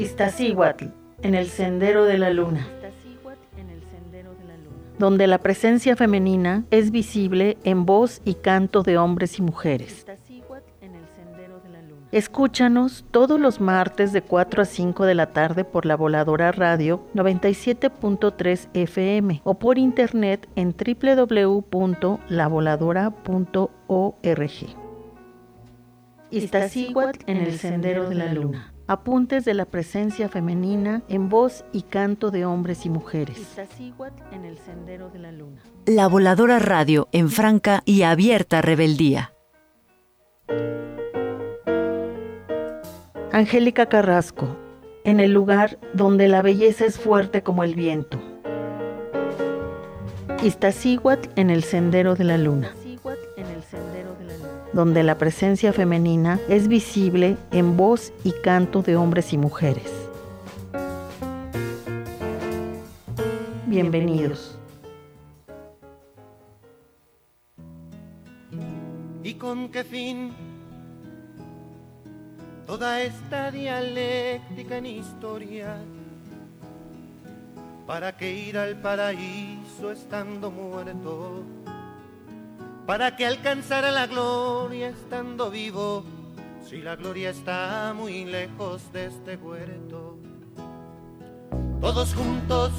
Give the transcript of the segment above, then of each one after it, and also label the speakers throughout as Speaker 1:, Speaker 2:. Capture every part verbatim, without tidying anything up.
Speaker 1: Iztaccíhuatl, en el sendero de la luna, donde la presencia femenina es visible en voz y canto de hombres y mujeres. Escúchanos todos los martes de cuatro a cinco de la tarde por La Voladora Radio noventa y siete punto tres F M o por internet en doble u doble u doble u punto la voladora punto org. Iztaccíhuatl en el sendero de la luna. Apuntes de la presencia femenina en voz y canto de hombres y mujeres. Iztaccíhuatl en el sendero de la luna.
Speaker 2: La Voladora Radio en franca y abierta rebeldía.
Speaker 1: Angélica Carrasco, en el lugar donde la belleza es fuerte como el viento. Iztaccíhuatl en el sendero de la luna, donde la presencia femenina es visible en voz y canto de hombres y mujeres. Bienvenidos.
Speaker 3: ¿Y con qué fin toda esta dialéctica en historia? ¿Para qué ir al paraíso estando muerto? ¿Para qué alcanzar a la gloria estando vivo? Si la gloria está muy lejos de este huerto. Todos juntos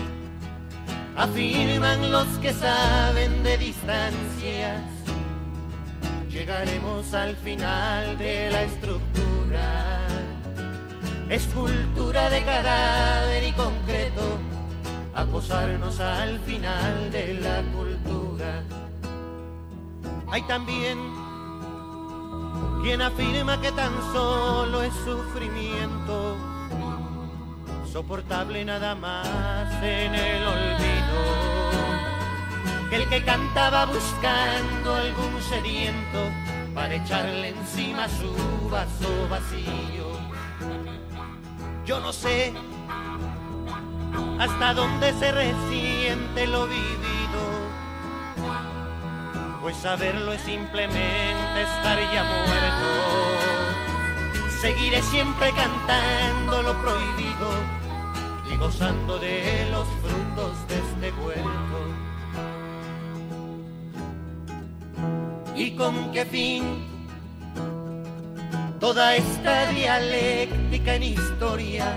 Speaker 3: afirman los que saben de distancias, llegaremos al final de la estructura, escultura de cadáver y concreto, a posarnos al final de la cultura. Hay también quien afirma que tan solo es sufrimiento, soportable nada más en el olvido, que el que cantaba buscando algún sediento para echarle encima su vaso vacío. Yo no sé hasta dónde se resiente lo vivido, pues saberlo es simplemente estar ya muerto. Seguiré siempre cantando lo prohibido y gozando de los frutos de este huerto. ¿Y con qué fin toda esta dialéctica en historia?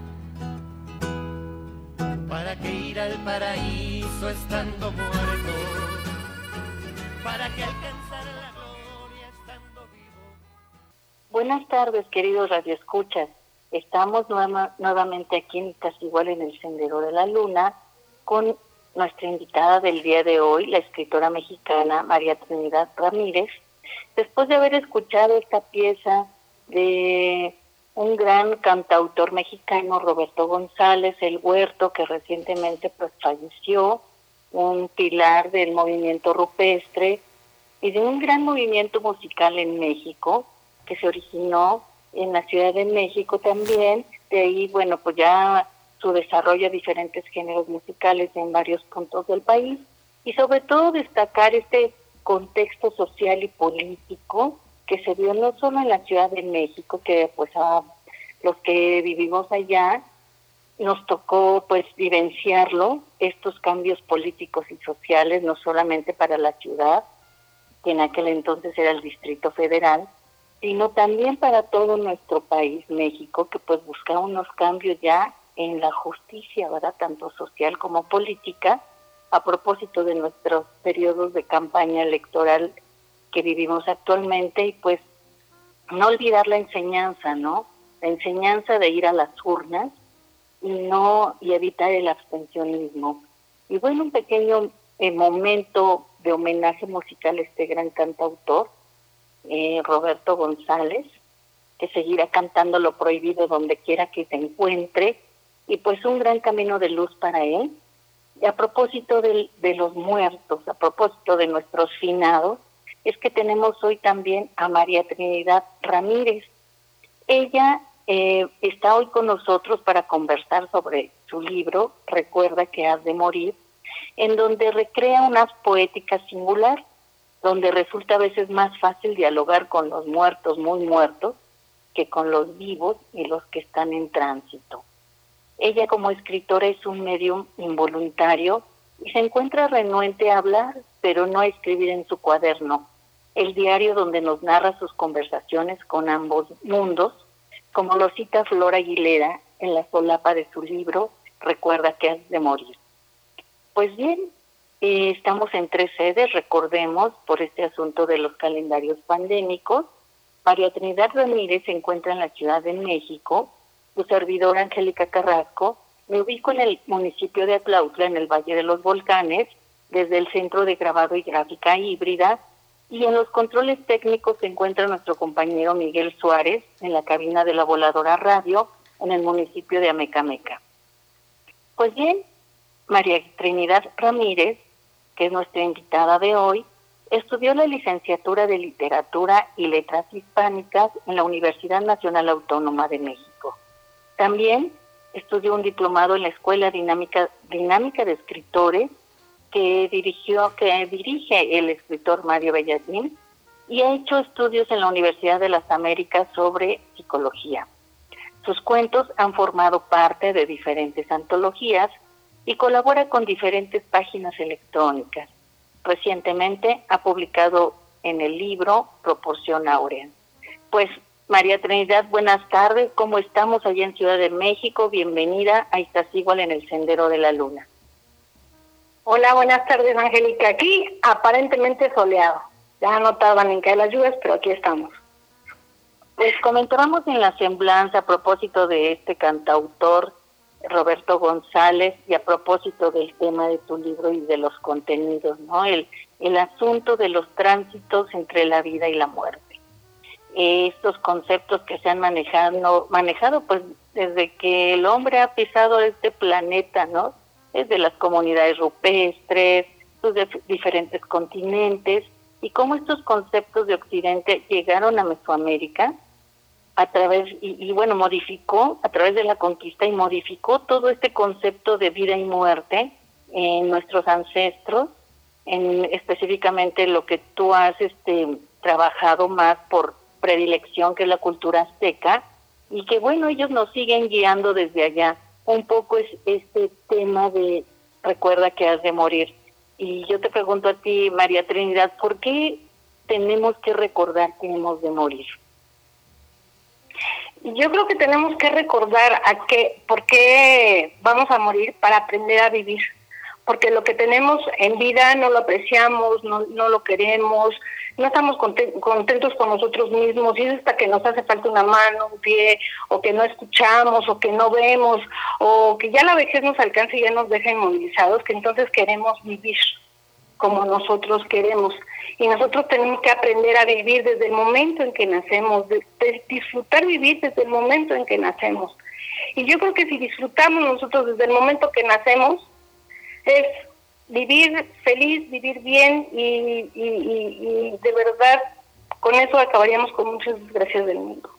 Speaker 3: ¿Para qué ir al paraíso estando muerto? ¿Para qué alcanzar la gloria estando vivo?
Speaker 4: Buenas tardes, queridos radioescuchas. Estamos nueva, nuevamente aquí en Iztaccíhuatl en el Sendero de la Luna con nuestra invitada del día de hoy, la escritora mexicana María Trinidad Ramírez, después de haber escuchado esta pieza de un gran cantautor mexicano, Roberto González, El Huerto, que recientemente pues falleció, un pilar del movimiento rupestre y de un gran movimiento musical en México que se originó en la Ciudad de México también. De ahí, bueno, pues ya su desarrollo a diferentes géneros musicales en varios puntos del país, y sobre todo destacar este contexto social y político que se dio no solo en la Ciudad de México, que pues a los que vivimos allá nos tocó pues vivenciarlo, estos cambios políticos y sociales, no solamente para la ciudad, que en aquel entonces era el Distrito Federal, sino también para todo nuestro país, México, que pues buscaba unos cambios ya en la justicia, ¿verdad?, tanto social como política, a propósito de nuestros periodos de campaña electoral que vivimos actualmente, y pues no olvidar la enseñanza, ¿no? La enseñanza de ir a las urnas y no y evitar el abstencionismo. Y bueno, un pequeño eh, momento de homenaje musical a este gran cantautor, eh, Roberto González, que seguirá cantando lo prohibido donde quiera que se encuentre, y pues un gran camino de luz para él. Y a propósito de, de los muertos, a propósito de nuestros finados, es que tenemos hoy también a María Trinidad Ramírez. Ella eh, está hoy con nosotros para conversar sobre su libro, Recuerda que has de morir, en donde recrea una poética singular, donde resulta a veces más fácil dialogar con los muertos, muy muertos, que con los vivos y los que están en tránsito. Ella como escritora es un medium involuntario y se encuentra renuente a hablar, pero no a escribir en su cuaderno, el diario donde nos narra sus conversaciones con ambos mundos, como lo cita Flor Aguilera en la solapa de su libro Recuerda que has de morir. Pues bien, eh, estamos en tres sedes, recordemos, por este asunto de los calendarios pandémicos. María Trinidad Ramírez se encuentra en la Ciudad de México, su servidora Angélica Carrasco. Me ubico en el municipio de Atlautla, en el Valle de los Volcanes, desde el Centro de Grabado y Gráfica Híbrida, y en los controles técnicos se encuentra nuestro compañero Miguel Suárez, en la cabina de la Voladora Radio, en el municipio de Amecameca. Pues bien, María Trinidad Ramírez, que es nuestra invitada de hoy, estudió la licenciatura de Literatura y Letras Hispánicas en la Universidad Nacional Autónoma de México. También estudió un diplomado en la Escuela Dinámica, Dinámica de Escritores que dirigió, que dirige el escritor Mario Bellatín, y ha hecho estudios en la Universidad de las Américas sobre psicología. Sus cuentos han formado parte de diferentes antologías y colabora con diferentes páginas electrónicas. Recientemente ha publicado en el libro Proporción Áurea. Pues, María Trinidad, buenas tardes. ¿Cómo estamos allá en Ciudad de México? Bienvenida a Iztaccíhuatl en el Sendero de la Luna.
Speaker 5: Hola, buenas tardes, Angélica. Aquí aparentemente soleado. Ya no tardan en caer las lluvias, pero aquí estamos.
Speaker 4: Pues comentábamos en la semblanza a propósito de este cantautor Roberto González y a propósito del tema de tu libro y de los contenidos, ¿no? El, el asunto de los tránsitos entre la vida y la muerte. Estos conceptos que se han manejado, manejado pues desde que el hombre ha pisado este planeta, ¿no? Desde las comunidades rupestres, sus dif- diferentes continentes, y cómo estos conceptos de Occidente llegaron a Mesoamérica a través, y, y bueno, modificó a través de la conquista y modificó todo este concepto de vida y muerte en nuestros ancestros, en específicamente lo que tú has este, trabajado más por predilección, que es la cultura azteca, y que bueno, ellos nos siguen guiando desde allá. Un poco es este tema de recuerda que has de morir. Y yo te pregunto a ti, María Trinidad, ¿por qué tenemos que recordar que hemos de morir?
Speaker 5: Yo creo que tenemos que recordar a qué, por qué vamos a morir para aprender a vivir. Porque lo que tenemos en vida no lo apreciamos, no, no lo queremos, no estamos contentos con nosotros mismos, y es hasta que nos hace falta una mano, un pie, o que no escuchamos, o que no vemos, o que ya la vejez nos alcanza y ya nos deja inmovilizados, que entonces queremos vivir como nosotros queremos. Y nosotros tenemos que aprender a vivir desde el momento en que nacemos, de, de disfrutar vivir desde el momento en que nacemos. Y yo creo que si disfrutamos nosotros desde el momento que nacemos, es vivir feliz, vivir bien, y, y, y, y de verdad con eso acabaríamos con muchas desgracias del mundo.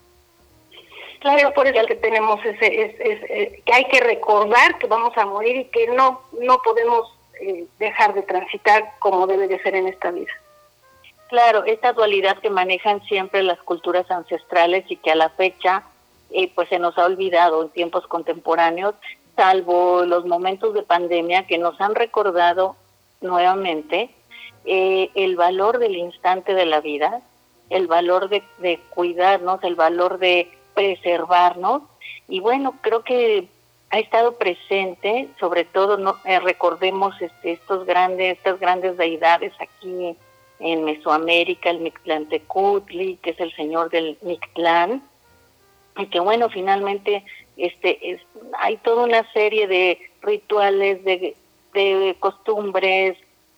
Speaker 5: Claro, por eso que tenemos ese, es, es, es, que hay que recordar que vamos a morir y que no, no podemos eh, dejar de transitar como debe de ser en esta vida.
Speaker 4: Claro, esta dualidad que manejan siempre las culturas ancestrales y que a la fecha eh, pues se nos ha olvidado en tiempos contemporáneos, salvo los momentos de pandemia que nos han recordado nuevamente eh, el valor del instante de la vida, el valor de, de cuidarnos, el valor de preservarnos. Y bueno, creo que ha estado presente, sobre todo no eh, recordemos este, estos grandes, estas grandes deidades aquí en Mesoamérica, el Mictlantecutli, que es el señor del Mictlán, y que bueno, finalmente este es, hay toda una serie de rituales, de, de costumbres,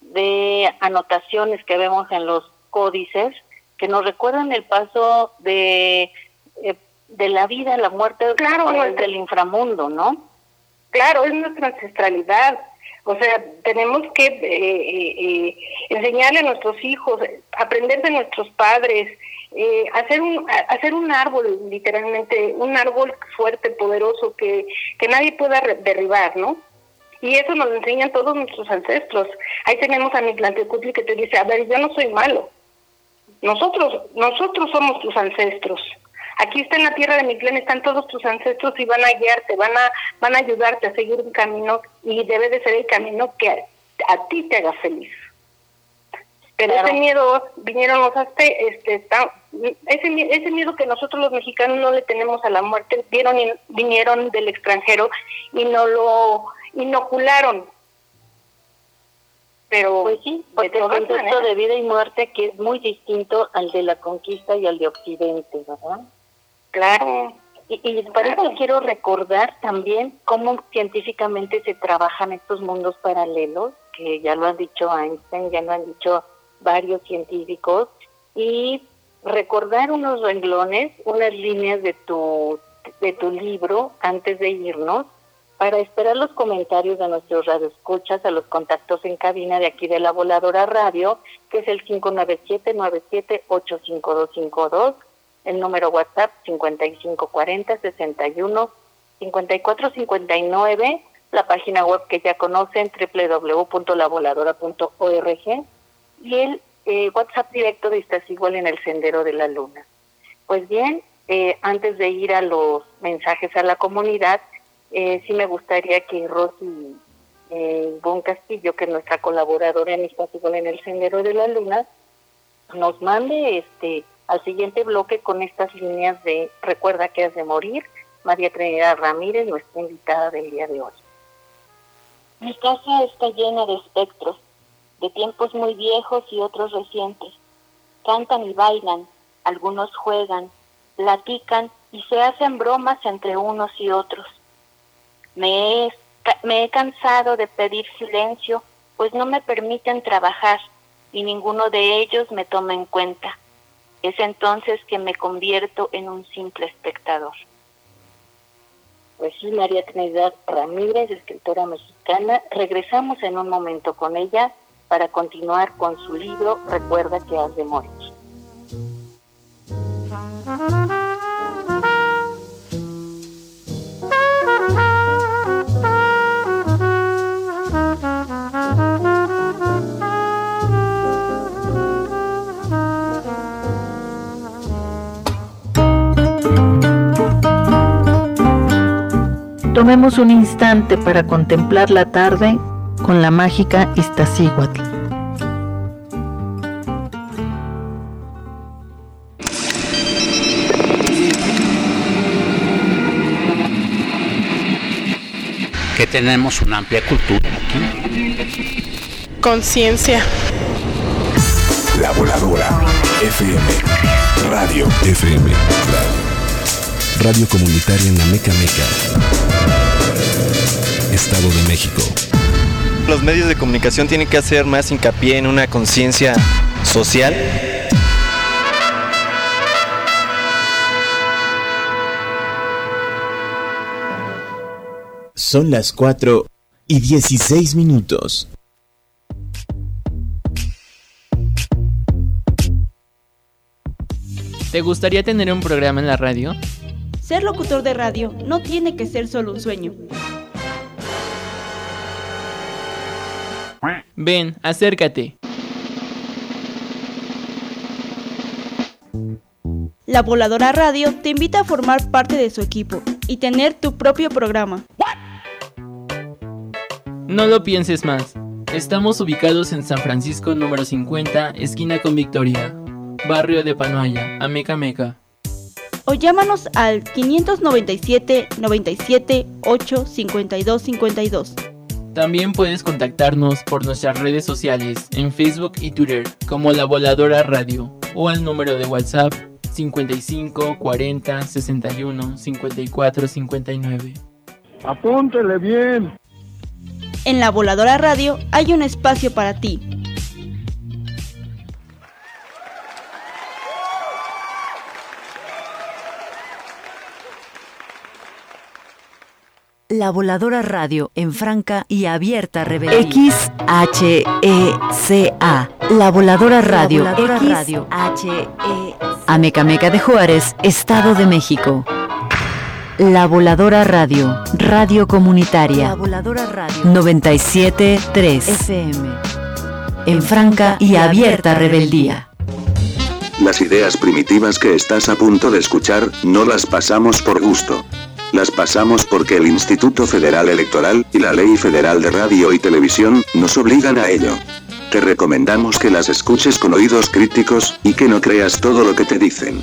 Speaker 4: de anotaciones que vemos en los códices, que nos recuerdan el paso de, eh, de la vida a la muerte, claro, del inframundo, ¿no?
Speaker 5: Claro, es nuestra ancestralidad. O sea, tenemos que eh, eh, enseñarle a nuestros hijos, aprender de nuestros padres, eh, hacer un hacer un árbol, literalmente, un árbol fuerte, poderoso, que, que nadie pueda derribar, ¿no? Y eso nos lo enseñan todos nuestros ancestros. Ahí tenemos a Mictlantecutli que te dice, a ver, yo no soy malo. Nosotros, nosotros somos tus ancestros. aquí está en la tierra de Mictlán, están todos tus ancestros y van a guiarte, van a van a ayudarte a seguir un camino, y debe de ser el camino que a, a ti te haga feliz. Pero claro, ese miedo, vinieron los aztecas, este, está, ese, ese miedo que nosotros los mexicanos no le tenemos a la muerte, vieron, vinieron del extranjero y no lo inocularon. Pero
Speaker 4: pues sí, porque el concepto de vida y muerte que es muy distinto al de la conquista y al de Occidente, ¿verdad?
Speaker 5: Claro.
Speaker 4: Y, y para eso claro, quiero recordar también cómo científicamente se trabajan estos mundos paralelos, que ya lo han dicho Einstein, ya lo han dicho varios científicos, y recordar unos renglones, unas líneas de tu de tu libro antes de irnos, para esperar los comentarios de nuestros radioescuchas a los contactos en cabina de aquí de La Voladora Radio, que es el cinco nueve siete, nueve siete ocho cinco dos cinco dos, el número WhatsApp cincuenta y cinco cuarenta, sesenta y uno, cincuenta y cuatro cincuenta y nueve, la página web que ya conocen, doble u doble u doble u punto la voladora punto org, y el eh, WhatsApp directo de Estás Igual en el Sendero de la Luna. Pues bien, eh, antes de ir a los mensajes a la comunidad, Eh, sí me gustaría que Rosy eh, Bon Castillo, que es nuestra colaboradora en Estás Igual en el Sendero de la Luna, nos mande este al siguiente bloque con estas líneas de Recuerda que has de morir, María Trinidad Ramírez, nuestra invitada del día de hoy.
Speaker 6: Mi casa está llena de espectros, de tiempos muy viejos y otros recientes. Cantan y bailan, algunos juegan, platican y se hacen bromas entre unos y otros. Me he, me he cansado de pedir silencio, pues no me permiten trabajar y ninguno de ellos me toma en cuenta. Es entonces que me convierto en un simple espectador.
Speaker 4: Pues sí, María Trinidad Ramírez, escritora mexicana. Regresamos en un momento con ella para continuar con su libro Recuerda que has de morir.
Speaker 1: Tomemos un instante para contemplar la tarde con la mágica Iztaccíhuatl.
Speaker 7: Que tenemos una amplia cultura aquí.
Speaker 8: Conciencia.
Speaker 9: La Voladora F M. Radio F M. Radio. Radio comunitaria en la Meca Meca, Estado de México.
Speaker 10: Los medios de comunicación tienen que hacer más hincapié en una conciencia social.
Speaker 11: Son las cuatro y dieciséis minutos.
Speaker 12: ¿Te gustaría tener un programa en la radio?
Speaker 13: Ser locutor de radio no tiene que ser solo un sueño.
Speaker 12: Ven, acércate.
Speaker 13: La Voladora Radio te invita a formar parte de su equipo y tener tu propio programa.
Speaker 12: No lo pienses más. Estamos ubicados en San Francisco número cincuenta, esquina con Victoria, barrio de Panoaya, Ameca Meca.
Speaker 13: O llámanos al quinientos noventa y siete, noventa y siete, ocho, cincuenta y dos, cincuenta y dos.
Speaker 12: También puedes contactarnos por nuestras redes sociales en Facebook y Twitter como La Voladora Radio o al número de WhatsApp cincuenta y cinco, cuarenta, sesenta y uno, cincuenta y cuatro, cincuenta y nueve.
Speaker 14: Apúntele bien.
Speaker 13: En La Voladora Radio hay un espacio para ti.
Speaker 2: La Voladora Radio en franca y abierta rebeldía. X H E C A. La Voladora Radio. La Voladora Radio. H E C A. Ameca Meca de Juárez, Estado de México. La Voladora Radio. Radio comunitaria. La Voladora Radio. noventa y siete punto tres F M. En franca y abierta rebeldía.
Speaker 8: Las ideas primitivas que estás a punto de escuchar, no las pasamos por gusto. Las pasamos porque el Instituto Federal Electoral y la Ley Federal de Radio y Televisión nos obligan a ello. Te recomendamos que las escuches con oídos críticos y que no creas todo lo que te dicen.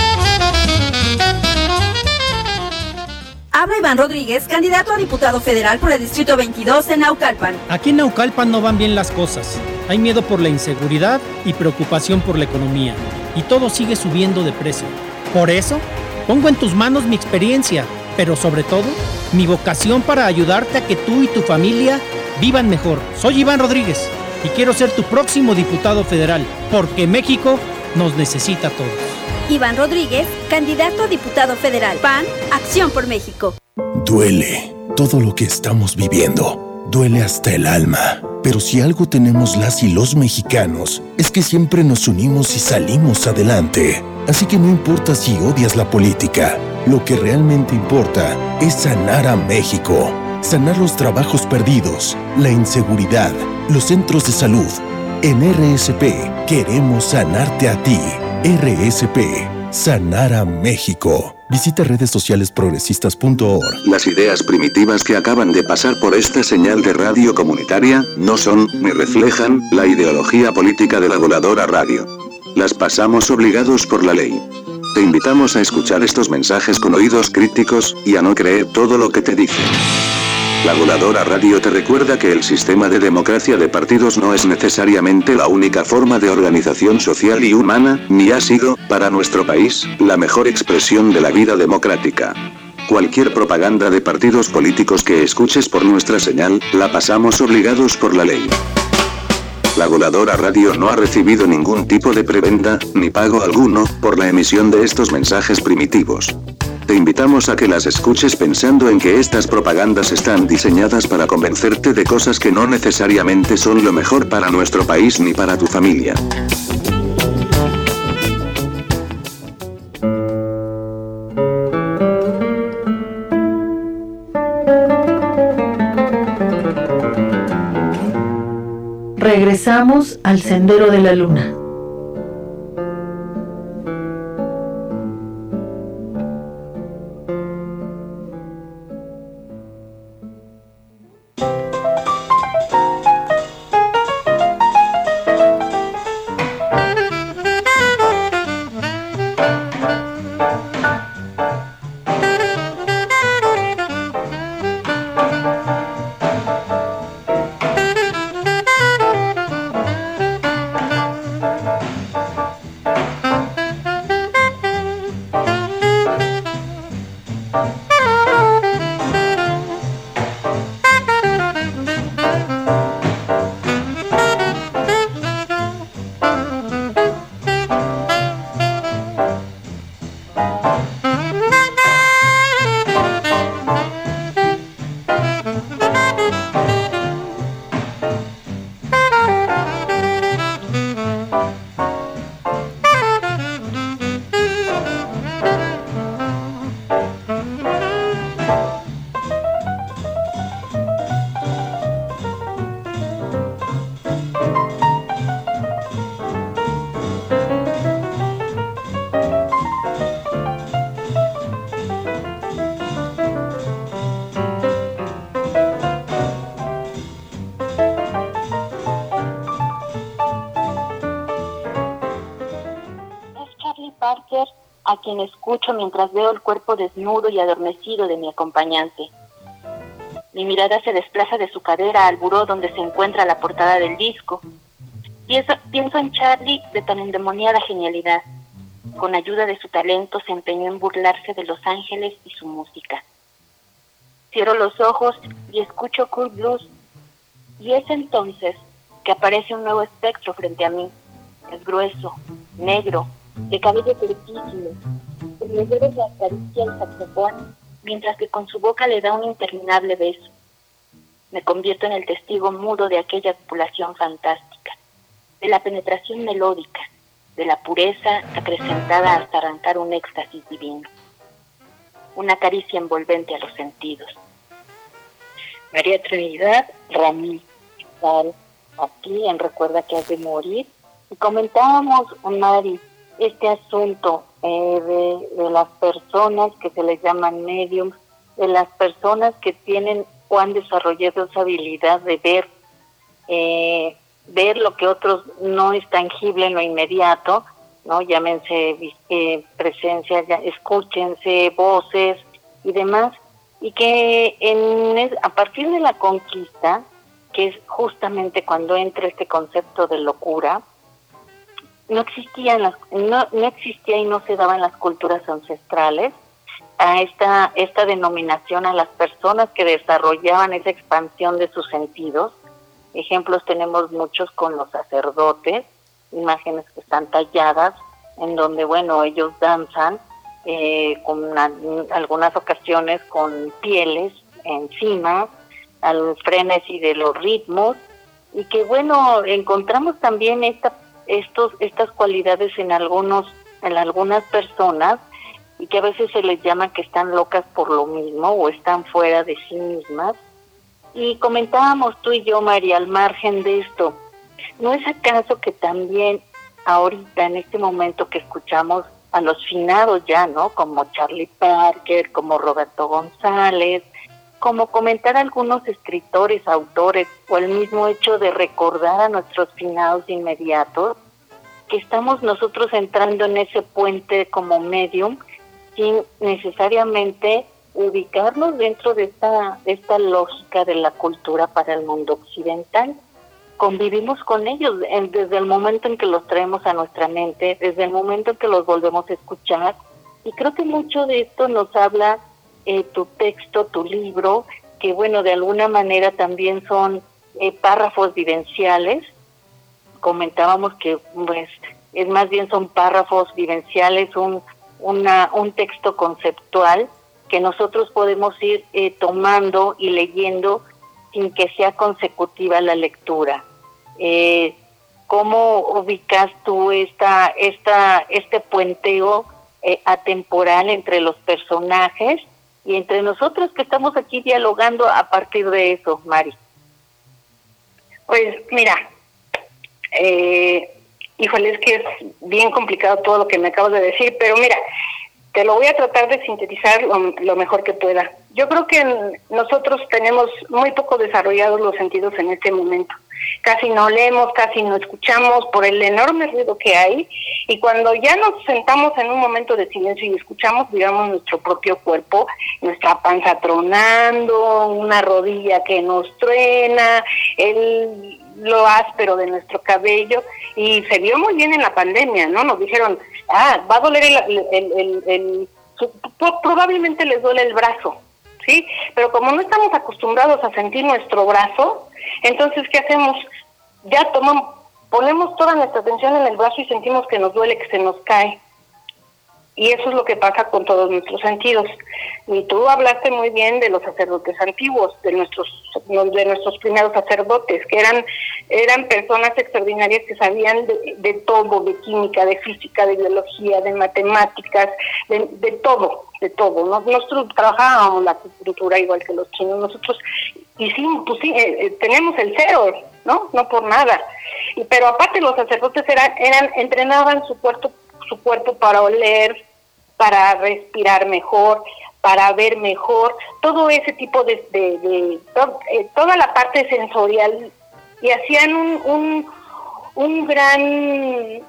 Speaker 15: Habla Iván Rodríguez, candidato a diputado federal por el Distrito veintidós de Naucalpan.
Speaker 16: Aquí en Naucalpan no van bien las cosas. Hay miedo por la inseguridad y preocupación por la economía. Y todo sigue subiendo de precio. Por eso, pongo en tus manos mi experiencia, pero sobre todo, mi vocación para ayudarte a que tú y tu familia vivan mejor. Soy Iván Rodríguez y quiero ser tu próximo diputado federal, porque México nos necesita a todos.
Speaker 15: Iván Rodríguez, candidato a diputado federal. P A N, Acción por México.
Speaker 11: Duele todo lo que estamos viviendo. Duele hasta el alma. Pero si algo tenemos las y los mexicanos, es que siempre nos unimos y salimos adelante. Así que no importa si odias la política, lo que realmente importa es sanar a México. Sanar los trabajos perdidos, la inseguridad, los centros de salud. En R S P queremos sanarte a ti. R S P, sanar a México. Visita redes sociales progresistas punto org.
Speaker 8: Las ideas primitivas que acaban de pasar por esta señal de radio comunitaria no son ni reflejan la ideología política de la Voladora Radio. Las pasamos obligados por la ley. Te invitamos a escuchar estos mensajes con oídos críticos y a no creer todo lo que te dicen. La Voladora Radio te recuerda que el sistema de democracia de partidos no es necesariamente la única forma de organización social y humana, ni ha sido, para nuestro país, la mejor expresión de la vida democrática. Cualquier propaganda de partidos políticos que escuches por nuestra señal, la pasamos obligados por la ley. La Voladora Radio no ha recibido ningún tipo de prebenda, ni pago alguno, por la emisión de estos mensajes primitivos. Te invitamos a que las escuches pensando en que estas propagandas están diseñadas para convencerte de cosas que no necesariamente son lo mejor para nuestro país ni para tu familia.
Speaker 1: Regresamos al Sendero de la Luna.
Speaker 6: A quien escucho mientras veo el cuerpo desnudo y adormecido de mi acompañante. Mi mirada se desplaza de su cadera al buró donde se encuentra la portada del disco. Pienso, pienso en Charlie de tan endemoniada genialidad. Con ayuda de su talento se empeñó en burlarse de Los Ángeles y su música. Cierro los ojos y escucho Cool Blues. Y es entonces que aparece un nuevo espectro frente a mí. Es grueso, negro, de cabello cortísimo. Con los dedos le acaricia el saxofón, mientras que con su boca le da un interminable beso. Me convierto en el testigo mudo de aquella copulación fantástica, de la penetración melódica, de la pureza acrecentada hasta arrancar un éxtasis divino. Una caricia envolvente a los sentidos. María Trinidad Ramí, aquí en Recuerda que has de morir, y comentábamos, Mari,
Speaker 4: este asunto eh, de, de las personas que se les llaman mediums, de las personas que tienen o han desarrollado esa habilidad de ver, eh, ver lo que otros no es tangible en lo inmediato, ¿no? Llámense eh, presencia, ya, escúchense, voces y demás, y que en, a partir de la conquista, que es justamente cuando entra este concepto de locura, no existían las, no, no existía y no se daba en las culturas ancestrales a esta, esta denominación a las personas que desarrollaban esa expansión de sus sentidos. Ejemplos tenemos muchos con los sacerdotes, imágenes que están talladas, en donde, bueno, ellos danzan, eh, con una, algunas ocasiones con pieles encima, al frenesí de los ritmos, y que, bueno, encontramos también esta, estos, estas cualidades en algunos, en algunas personas, y que a veces se les llama que están locas por lo mismo, o están fuera de sí mismas. Y comentábamos tú y yo, María, al margen de esto, ¿no es acaso que también ahorita, en este momento que escuchamos a los finados ya, ¿no? Como Charlie Parker, como Roberto González, como comentar algunos escritores, autores, o el mismo hecho de recordar a nuestros finados inmediatos, que estamos nosotros entrando en ese puente como medium, sin necesariamente ubicarnos dentro de esta, de esta lógica de la cultura para el mundo occidental? Convivimos con ellos desde el momento en que los traemos a nuestra mente, desde el momento en que los volvemos a escuchar, y creo que mucho de esto nos habla eh, tu texto, tu libro, que bueno, de alguna manera también son eh, párrafos vivenciales. Comentábamos que pues es más bien son párrafos vivenciales, un, una, un texto conceptual que nosotros podemos ir eh, tomando y leyendo sin que sea consecutiva la lectura. Eh, ¿Cómo ubicas tú esta, esta, este puenteo eh, atemporal entre los personajes y entre nosotros que estamos aquí dialogando a partir de eso, Mari?
Speaker 5: Pues mira, eh, híjole, es que es bien complicado todo lo que me acabas de decir, pero mira, te lo voy a tratar de sintetizar lo, lo mejor que pueda. Yo creo que nosotros tenemos muy poco desarrollados los sentidos en este momento. Casi no leemos, casi no escuchamos por el enorme ruido que hay, y cuando ya nos sentamos en un momento de silencio y escuchamos, digamos, nuestro propio cuerpo, nuestra panza tronando, una rodilla que nos truena, el, lo áspero de nuestro cabello, y se vio muy bien en la pandemia, ¿no? Nos dijeron, ah, va a doler el, el, el, el, el su, probablemente les duele el brazo, ¿sí? Pero como no estamos acostumbrados a sentir nuestro brazo, entonces, ¿qué hacemos? Ya tomamos, ponemos toda nuestra atención en el brazo y sentimos que nos duele, que se nos cae. Y eso es lo que pasa con todos nuestros sentidos. Y tú hablaste muy bien de los sacerdotes antiguos, de nuestros de nuestros primeros sacerdotes, que eran eran personas extraordinarias que sabían de, de todo, de química, de física, de biología, de matemáticas, de, de todo, de todo. Nosotros trabajábamos la acupuntura igual que los chinos, nosotros hicimos, pues sí, eh, eh, tenemos el cero, ¿no? No por nada. Y, pero aparte los sacerdotes eran, eran entrenaban su cuerpo, su cuerpo para oler, para respirar mejor, para ver mejor, todo ese tipo de, de, de to, eh, toda la parte sensorial, y hacían un, un, un gran,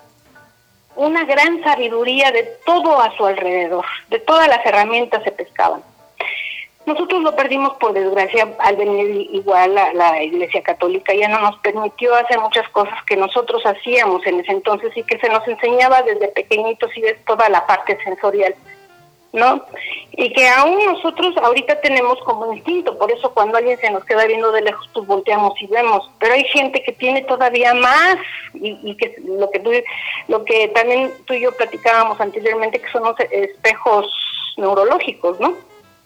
Speaker 5: una gran sabiduría de todo a su alrededor, de todas las herramientas se pescaban. Nosotros lo perdimos por desgracia al venir igual a la Iglesia Católica, ya no nos permitió hacer muchas cosas que nosotros hacíamos en ese entonces y que se nos enseñaba desde pequeñitos y de toda la parte sensorial, ¿no? Y que aún nosotros ahorita tenemos como instinto, por eso cuando alguien se nos queda viendo de lejos, pues volteamos y vemos, pero hay gente que tiene todavía más, y, y que lo que tú, lo que también tú y yo platicábamos anteriormente, que son los espejos neurológicos, ¿no?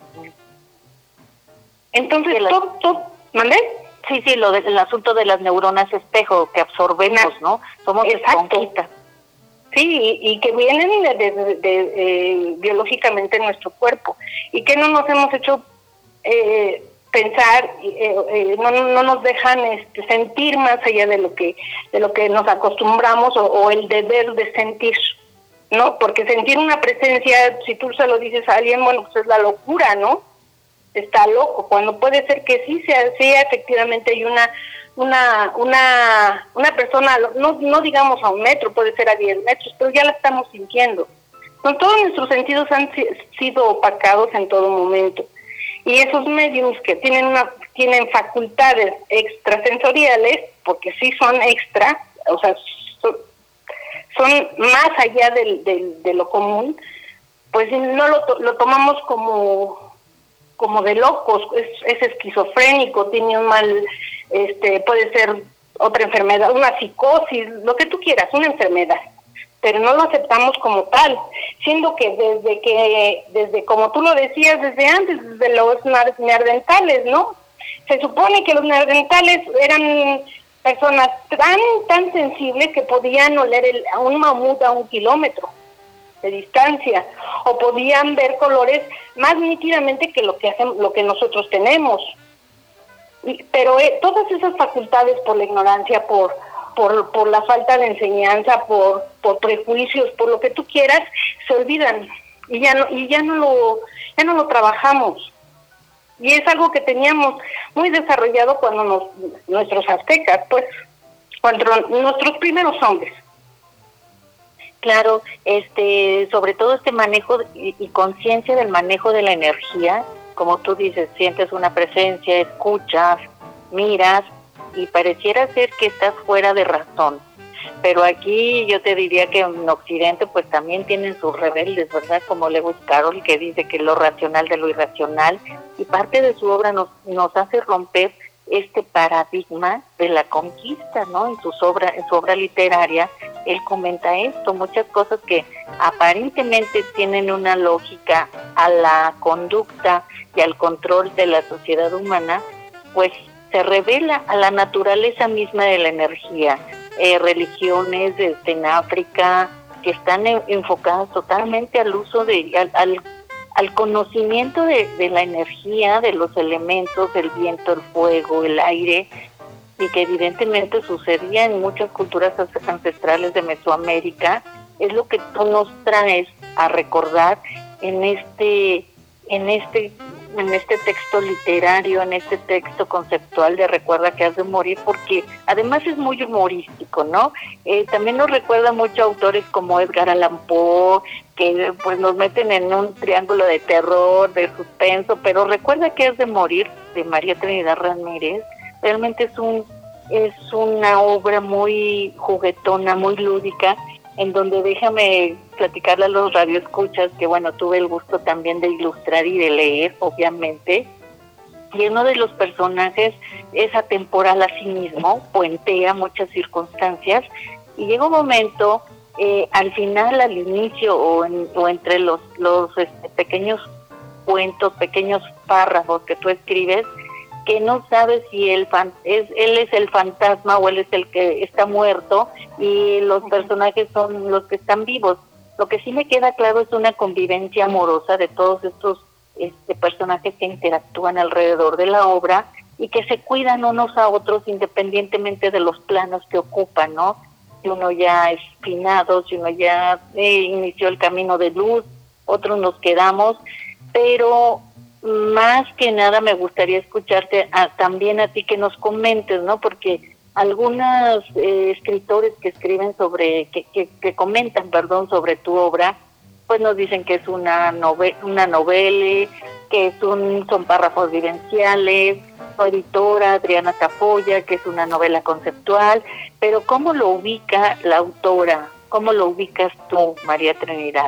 Speaker 5: Entonces, sí, todo, todo, ¿mandé?
Speaker 4: Sí, sí, lo del el asunto de las neuronas espejo que absorbemos, ¿no? Somos esponjitas.
Speaker 5: Sí, y, y que vienen de, de, de, de, eh, biológicamente en nuestro cuerpo, y que no nos hemos hecho eh, pensar, eh, eh, no, no nos dejan este, sentir más allá de lo que de lo que nos acostumbramos, o, o el deber de sentir, ¿no? Porque sentir una presencia, si tú se lo dices a alguien, bueno, pues es la locura, ¿no? Está loco, cuando puede ser que sí sea, sí, efectivamente hay una una una una persona, no no digamos a un metro, puede ser a diez metros, pero ya la estamos sintiendo. Con todos nuestros sentidos han sido opacados en todo momento. Y esos medios que tienen una tienen facultades extrasensoriales, porque sí son extra, o sea, son, son más allá del, del, de lo común, pues no lo, lo tomamos como como de locos, es, es esquizofrénico, tiene un mal, este, puede ser otra enfermedad, una psicosis, lo que tú quieras, una enfermedad, pero no lo aceptamos como tal, siendo que desde que, desde como tú lo decías, desde antes, desde los neandertales, ¿no? Se supone que los neandertales eran personas tan, tan sensibles que podían oler el, a un mamut a un kilómetro de distancia, o podían ver colores más nítidamente que lo que hacemos, lo que nosotros tenemos. Y, pero eh, todas esas facultades, por la ignorancia, por por por la falta de enseñanza, por por prejuicios, por lo que tú quieras, se olvidan y ya no y ya no lo ya no lo trabajamos. Y es algo que teníamos muy desarrollado cuando nos, nuestros aztecas, pues, cuando nuestros primeros hombres.
Speaker 4: Claro, este, sobre todo este manejo y, y conciencia del manejo de la energía, como tú dices, sientes una presencia, escuchas, miras y pareciera ser que estás fuera de razón. Pero aquí yo te diría que en Occidente pues también tienen sus rebeldes, ¿verdad? Como Lewis Carroll, que dice que lo racional de lo irracional, y parte de su obra nos, nos hace romper este paradigma de la conquista, ¿no? En sus obras, en su obra literaria, él comenta esto, muchas cosas que aparentemente tienen una lógica a la conducta y al control de la sociedad humana, pues se revela a la naturaleza misma de la energía. Eh, religiones este, en África que están en, enfocadas totalmente al uso de, al, al, al conocimiento de, de la energía, de los elementos, el viento, el fuego, el aire, y que evidentemente sucedía en muchas culturas ancestrales de Mesoamérica. Es lo que tú nos traes a recordar en este, en este, en este texto literario, en este texto conceptual de Recuerda que has de morir, porque además es muy humorístico, ¿no? Eh, también nos recuerda mucho a autores como Edgar Allan Poe, que pues nos meten en un triángulo de terror, de suspenso, pero Recuerda que has de morir, de María Trinidad Ramírez, realmente es un es una obra muy juguetona, muy lúdica, en donde déjame platicarle a los radioescuchas que, bueno, tuve el gusto también de ilustrar y de leer, obviamente, y uno de los personajes es atemporal a sí mismo, puentea muchas circunstancias, y llega un momento, eh, al final, al inicio, o, en, o entre los, los este, pequeños cuentos, pequeños párrafos que tú escribes, que no sabes si él, fan, es, él es el fantasma o él es el que está muerto y los personajes son los que están vivos. Lo que sí me queda claro es una convivencia amorosa de todos estos este, personajes que interactúan alrededor de la obra y que se cuidan unos a otros independientemente de los planos que ocupan, ¿no? Si uno ya es finado, si uno ya eh, inició el camino de luz, otros nos quedamos, pero más que nada me gustaría escucharte a, también a ti que nos comentes, ¿no? Porque algunos eh, escritores que escriben sobre, que, que, que comentan, perdón, sobre tu obra, pues nos dicen que es una novela, una novela, que es un, son párrafos vivenciales. Tu editora, Adriana Tafoya, que es una novela conceptual, pero ¿cómo lo ubica la autora? ¿Cómo lo ubicas tú, María Trinidad?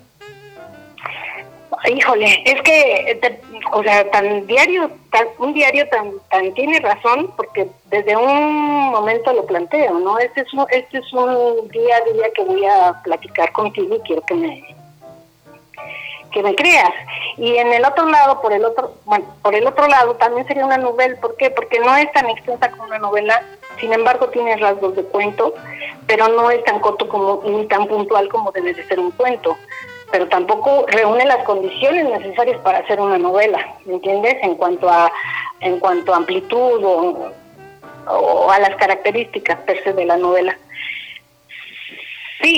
Speaker 5: Híjole, es que, te, o sea, tan diario, tan, un diario tan tan tiene razón, porque desde un momento lo planteo, ¿no? Este es un, este es un día a día que voy a platicar contigo y quiero que me que me creas. Y en el otro lado, por el otro, bueno, por el otro lado también sería una novela. ¿Por qué? Porque no es tan extensa como una novela, sin embargo tiene rasgos de cuento, pero no es tan corto como ni tan puntual como debe de ser un cuento. Pero tampoco reúne las condiciones necesarias para hacer una novela, ¿me entiendes? En cuanto a en cuanto a amplitud o, o a las características per se de la novela. Sí,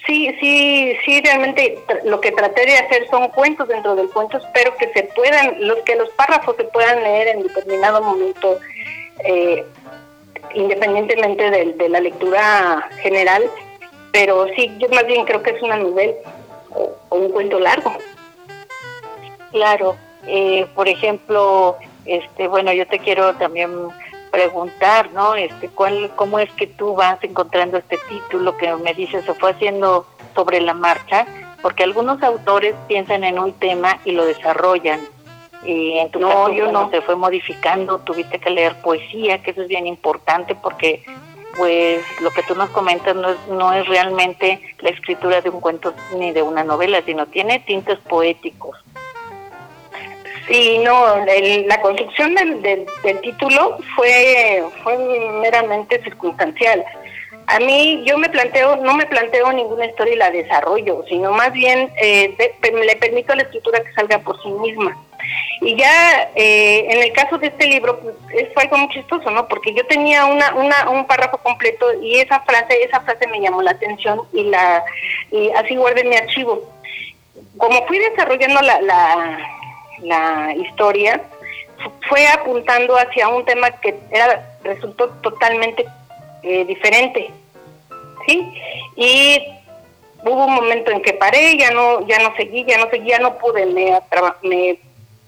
Speaker 5: sí, sí, sí, realmente lo que traté de hacer son cuentos dentro del cuento. Espero que se puedan, los que los párrafos se puedan leer en determinado momento, eh, independientemente de, de la lectura general. Pero sí, yo más bien creo que es una novela o, o un cuento largo.
Speaker 4: Claro, eh, por ejemplo, este, bueno, yo te quiero también preguntar, ¿no? Este, ¿cuál, cómo es que tú vas encontrando este título que me dices se fue haciendo sobre la marcha? Porque algunos autores piensan en un tema y lo desarrollan. Y en tu
Speaker 5: no,
Speaker 4: caso,
Speaker 5: yo no.
Speaker 4: Se fue modificando, tuviste que leer poesía, que eso es bien importante porque pues lo que tú nos comentas no es, no es realmente la escritura de un cuento ni de una novela, sino tiene tintes poéticos.
Speaker 5: Sí, no, el, la construcción del, del, del título fue, fue meramente circunstancial. A mí, yo me planteo, no me planteo ninguna historia y la desarrollo, sino más bien eh, de, le permito a la escritura que salga por sí misma. Y ya eh, en el caso de este libro, pues, fue algo muy chistoso, ¿no? Porque yo tenía una, una, un párrafo completo y esa frase, esa frase me llamó la atención y la, y así guardé mi archivo. Como fui desarrollando la, la, la historia, fue apuntando hacia un tema que era, resultó totalmente eh, diferente, ¿sí? Y hubo un momento en que paré, ya no, ya no seguí, ya no seguí, ya no pude, me, me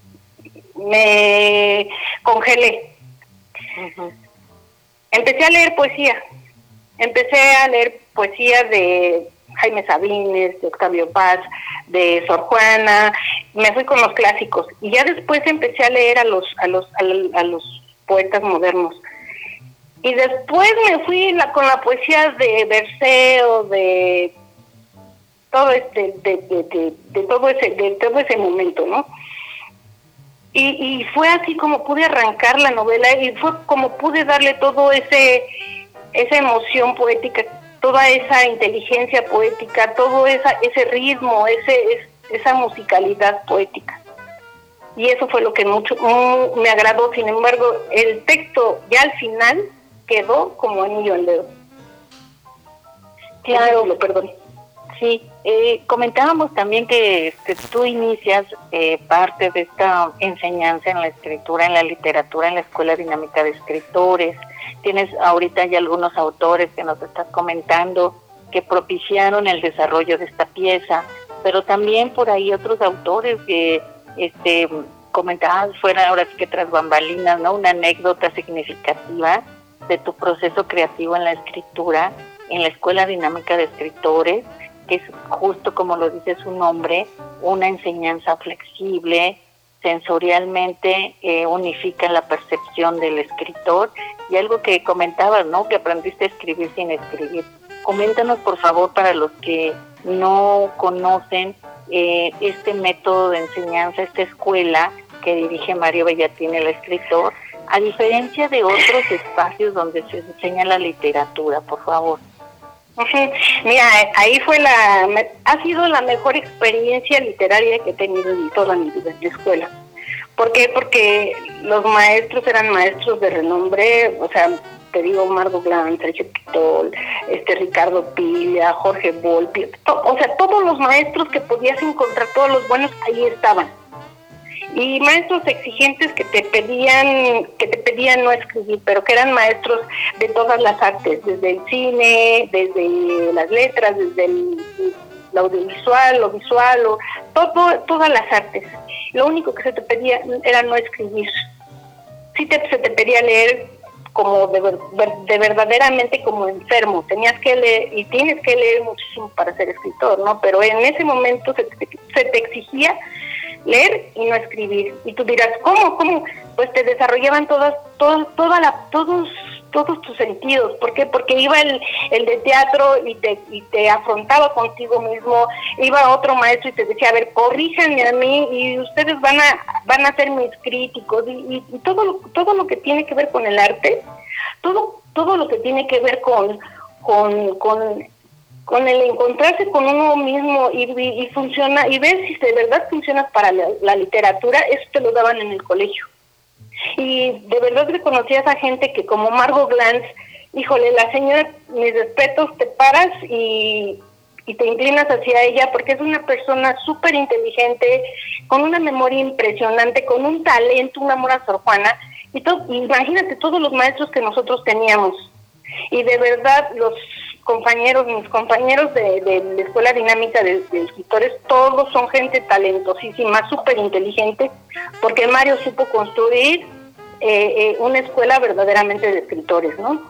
Speaker 5: me congelé. Uh-huh. Empecé a leer poesía, empecé a leer poesía de Jaime Sabines, de Octavio Paz, de Sor Juana, me fui con los clásicos y ya después empecé a leer a los a los a, a los poetas modernos. Y después me fui la, con la poesía de Berceo, de todo este de, de, de, de todo ese de todo ese momento, ¿no? Y, y fue así como pude arrancar la novela y fue como pude darle todo ese esa emoción poética, toda esa inteligencia poética, todo esa ese ritmo, ese es, esa musicalidad poética. Y eso fue lo que mucho mm, me agradó. Sin embargo, el texto ya al final quedó como anillo al dedo.
Speaker 4: Claro, lo perdón. Sí, eh, comentábamos también que este, tú inicias eh, parte de esta enseñanza en la escritura, en la literatura, en la Escuela Dinámica de Escritores. Tienes ahorita ya algunos autores que nos estás comentando que propiciaron el desarrollo de esta pieza, pero también por ahí otros autores que este, comentaban fuera ahora sí que tras bambalinas, ¿no? Una anécdota significativa de tu proceso creativo en la escritura, en la Escuela Dinámica de Escritores, que es justo como lo dice su nombre, una enseñanza flexible, sensorialmente eh, unifica la percepción del escritor, y algo que comentabas, ¿no? Que aprendiste a escribir sin escribir. Coméntanos, por favor, para los que no conocen eh, este método de enseñanza, esta escuela que dirige Mario Bellatín, el escritor, a diferencia de otros espacios donde se enseña la literatura, por favor.
Speaker 5: Uh-huh. Mira, ahí fue la, ha sido la mejor experiencia literaria que he tenido en toda mi vida en la escuela. ¿Por qué? Porque los maestros eran maestros de renombre, o sea, te digo, Margot Glantz, Sergio Pitol, este Ricardo Pilla, Jorge Volpi, to, o sea, todos los maestros que podías encontrar, todos los buenos, ahí estaban. Y maestros exigentes que te pedían que te pedían no escribir, pero que eran maestros de todas las artes, desde el cine, desde las letras, desde el, el audiovisual, lo visual, o, todo, todas las artes. Lo único que se te pedía era no escribir. Sí te, se te pedía leer como de, de verdaderamente como enfermo. Tenías que leer, y tienes que leer muchísimo para ser escritor, ¿no? Pero en ese momento se te, se te exigía leer y no escribir. Y tú dirás, ¿cómo? ¿Cómo? Pues te desarrollaban todas, todas, toda la, todos, todos tus sentidos. ¿Por qué? Porque iba el, el de teatro y te, y te afrontaba contigo mismo. Iba otro maestro y te decía, a ver, corríjanme a mí y ustedes van a, van a ser mis críticos. Y, y, y todo lo, todo lo que tiene que ver con el arte, todo, todo lo que tiene que ver con, con, con con el encontrarse con uno mismo y, y, y funciona y ver si de verdad funcionas para la, la literatura, eso te lo daban en el colegio. Y de verdad reconocí a esa gente que como Margot Glantz, híjole, la señora, mis respetos, te paras y, y te inclinas hacia ella porque es una persona súper inteligente, con una memoria impresionante, con un talento, un amor a Sor Juana, y todo, imagínate todos los maestros que nosotros teníamos, y de verdad los compañeros, mis compañeros de, de la Escuela Dinámica de, de Escritores, todos son gente talentosísima, súper inteligente, porque Mario supo construir eh, eh, una escuela verdaderamente de escritores, ¿no?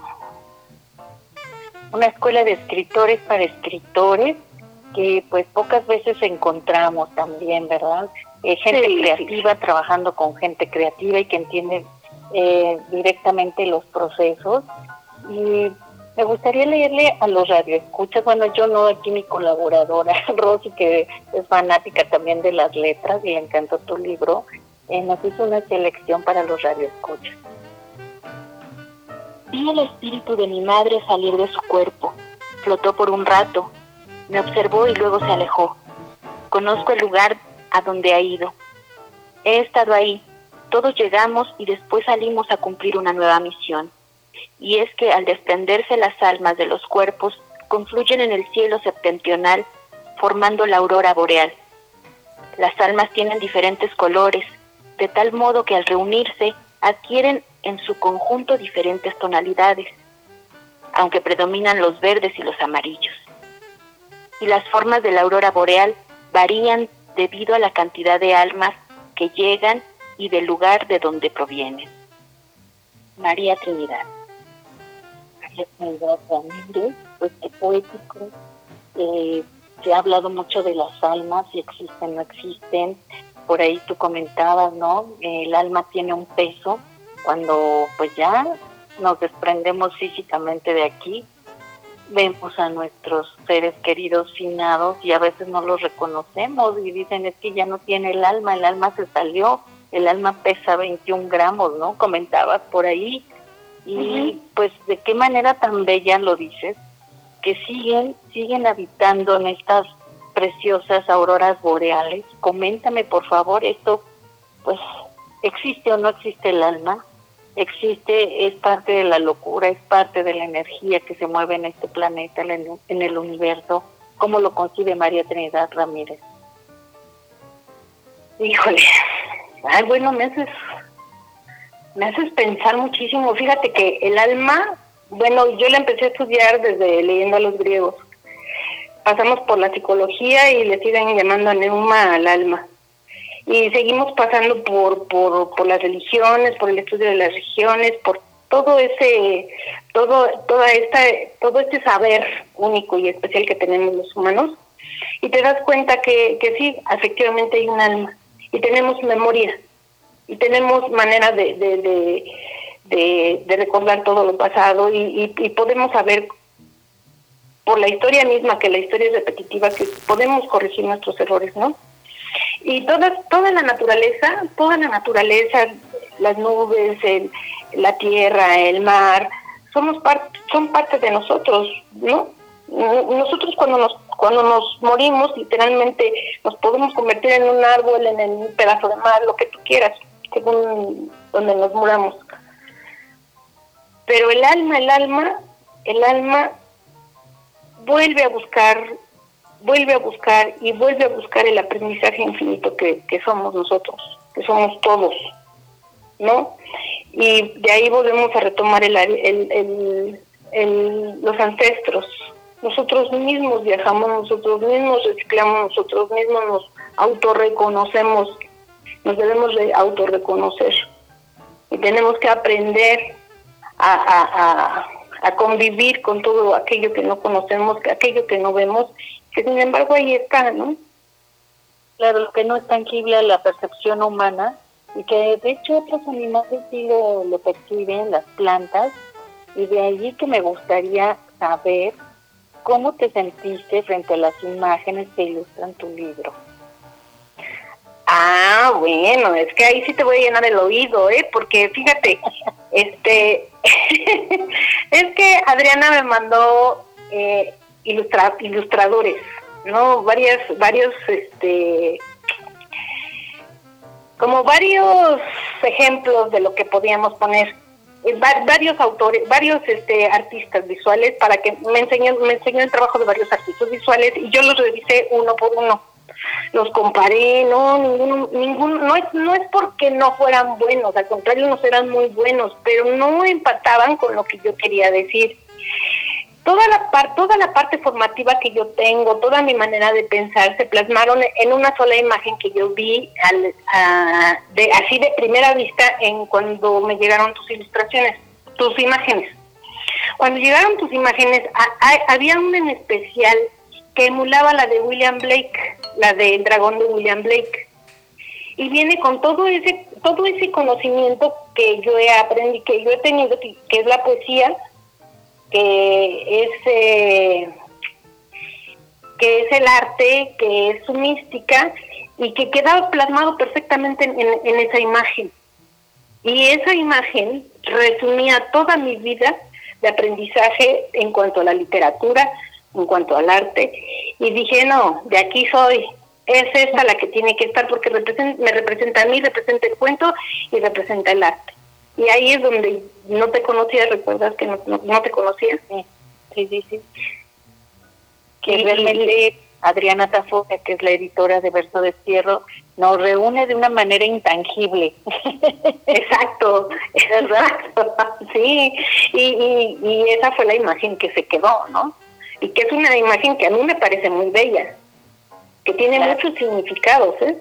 Speaker 4: Una escuela de escritores para escritores que pues pocas veces encontramos también, ¿verdad? Eh, gente sí, creativa, sí. trabajando con gente creativa y que entiende eh, directamente los procesos. Y me gustaría leerle a los radioescuchas, bueno, yo no, aquí mi colaboradora, Rosy, que es fanática también de las letras y le encantó tu libro, eh, nos hizo una selección para los radioescuchas.
Speaker 6: Vi el espíritu de mi madre salir de su cuerpo. Flotó por un rato. Me observó y luego se alejó. Conozco el lugar a donde ha ido. He estado ahí. Todos llegamos y después salimos a cumplir una nueva misión. Y es que al desprenderse las almas de los cuerpos, confluyen en el cielo septentrional, formando la aurora boreal. Las almas tienen diferentes colores, de tal modo que al reunirse, adquieren en su conjunto diferentes tonalidades, aunque predominan los verdes y los amarillos. Y las formas de la aurora boreal varían debido a la cantidad de almas que llegan y del lugar de donde provienen. María Trinidad.
Speaker 4: María Trinidad Ramírez, pues qué poético. Eh, se ha hablado mucho de las almas, si existen o no existen. Por ahí tú comentabas, ¿no? El alma tiene un peso. Cuando pues ya nos desprendemos físicamente de aquí, vemos a nuestros seres queridos finados y a veces no los reconocemos y dicen es que ya no tiene el alma, el alma se salió, el alma pesa veintiún gramos, ¿no? Comentabas por ahí y uh-huh. pues de qué manera tan bella lo dices, que siguen, siguen habitando en estas preciosas auroras boreales. Coméntame por favor esto, pues ¿existe o no existe el alma? Existe, es parte de la locura, es parte de la energía que se mueve en este planeta, en, en el universo. ¿Cómo lo concibe María Trinidad Ramírez?
Speaker 5: Híjole, ay, bueno, me haces, me haces pensar muchísimo. Fíjate que el alma, bueno, yo la empecé a estudiar desde leyendo a los griegos. Pasamos por la psicología y le siguen llamando neuma al alma. Y seguimos pasando por, por por las religiones, por el estudio de las religiones, por todo ese, todo, toda esta, todo este saber único y especial que tenemos los humanos, y te das cuenta que, que sí, efectivamente hay un alma, y tenemos memoria, y tenemos manera de, de, de, de, de recordar todo lo pasado, y, y, y podemos saber por la historia misma, que la historia es repetitiva, que podemos corregir nuestros errores, ¿no? Y toda, toda la naturaleza, toda la naturaleza, las nubes, el, la tierra, el mar, somos parte, son parte de nosotros, ¿no? Nosotros cuando nos cuando nos morimos, literalmente nos podemos convertir en un árbol, en un pedazo de mar, lo que tú quieras, según donde nos muramos. Pero el alma, el alma, el alma vuelve a buscar vuelve a buscar y vuelve a buscar el aprendizaje infinito que, que somos nosotros, que somos todos, ¿no? Y de ahí volvemos a retomar el, el, el, el, los ancestros. Nosotros mismos viajamos, nosotros mismos reciclamos, nosotros mismos nos autorreconocemos, nos debemos de autorreconocer. Y tenemos que aprender a, a, a, a convivir con todo aquello que no conocemos, aquello que no vemos, que sin embargo ahí está, ¿no?
Speaker 4: Claro, lo que no es tangible a la percepción humana, y que de hecho otros animales sí lo, lo perciben, las plantas, y de allí que me gustaría saber cómo te sentiste frente a las imágenes que ilustran tu libro.
Speaker 5: Ah, bueno, es que ahí sí te voy a llenar el oído, ¿eh? Porque fíjate, este, es que Adriana me mandó eh, ilustra, ilustradores, ¿no? Varias, varios, este, como varios ejemplos de lo que podíamos poner. eh, va, varios autores, varios este, artistas visuales, para que me enseñó, me enseñó el trabajo de varios artistas visuales y yo los revisé uno por uno. Los comparé, no, ninguno, ninguno, no es, no es porque no fueran buenos, al contrario, unos eran muy buenos, pero no empataban con lo que yo quería decir. Toda la parte, toda la parte formativa que yo tengo, toda mi manera de pensar, se plasmaron en una sola imagen que yo vi, al, a, de, así de primera vista, en cuando me llegaron tus ilustraciones, tus imágenes. Cuando llegaron tus imágenes, a, a, había una en especial que emulaba la de William Blake, la del dragón de William Blake, y viene con todo ese todo ese conocimiento que yo he aprendido, que yo he tenido, que, que es la poesía, que es eh, que es el arte, que es su mística, y que queda plasmado perfectamente en, en, en esa imagen. Y esa imagen resumía toda mi vida de aprendizaje en cuanto a la literatura, en cuanto al arte, y dije, no, de aquí soy, es esta la que tiene que estar, porque representa, me representa a mí, representa el cuento y representa el arte. Y ahí es donde no te conocía, ¿recuerdas que no, no, no te conocía?
Speaker 4: Sí, sí, sí. sí. Que y, realmente y, Adriana Tafoya, que es la editora de Verso Destierro, nos reúne de una manera intangible.
Speaker 5: Exacto, exacto, sí, y, y, y esa fue la imagen que se quedó, ¿no? Y que es una imagen que a mí me parece muy bella, que tiene claro. muchos significados, ¿eh?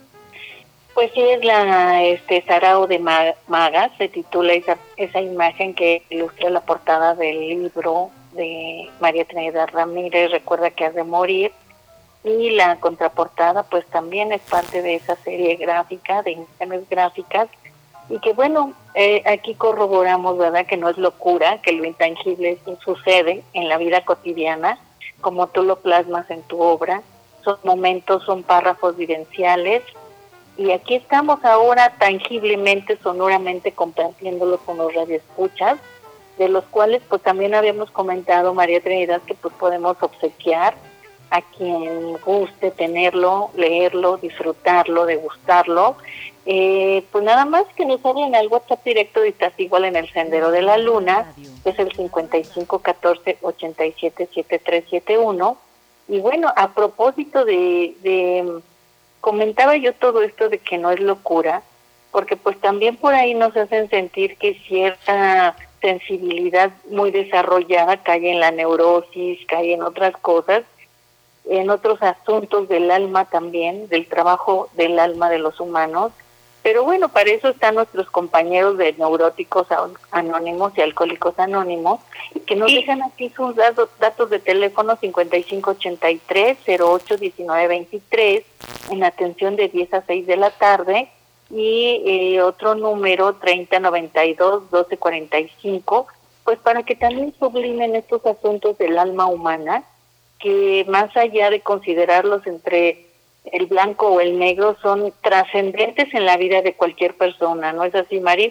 Speaker 4: Pues sí, es la este Sarao de Magas, se titula esa, esa imagen que ilustra la portada del libro de María Trinidad Ramírez, Recuerda que has de morir, y la contraportada pues también es parte de esa serie gráfica, de imágenes gráficas, y que bueno, eh, aquí corroboramos, ¿verdad?, que no es locura, que lo intangible sucede en la vida cotidiana, como tú lo plasmas en tu obra. Son momentos, son párrafos vivenciales, y aquí estamos ahora tangiblemente, sonoramente compartiéndolo con los radioescuchas, de los cuales pues también habíamos comentado, María Trinidad, que pues podemos obsequiar a quien guste tenerlo, leerlo, disfrutarlo, degustarlo. Eh, pues nada más que nos hablen al WhatsApp directo de Estás Igual en el Sendero de la Luna, que es el cincuenta y cinco catorce ochenta y siete setenta y tres setenta y uno. Y bueno, a propósito de, de, comentaba yo todo esto de que no es locura, porque pues también por ahí nos hacen sentir que cierta sensibilidad muy desarrollada cae en la neurosis, cae en otras cosas, en otros asuntos del alma también, del trabajo del alma de los humanos. Pero bueno, para eso están nuestros compañeros de Neuróticos Anónimos y Alcohólicos Anónimos, que nos dejan aquí sus datos, datos de teléfono cincuenta y cinco ochenta y tres cero ocho diecinueve veintitrés, en atención de diez a seis de la tarde, y eh, otro número treinta noventa y dos doce cuarenta y cinco, pues para que también sublimen estos asuntos del alma humana, que más allá de considerarlos entre el blanco o el negro, son trascendentes en la vida de cualquier persona, ¿no es así, Mari?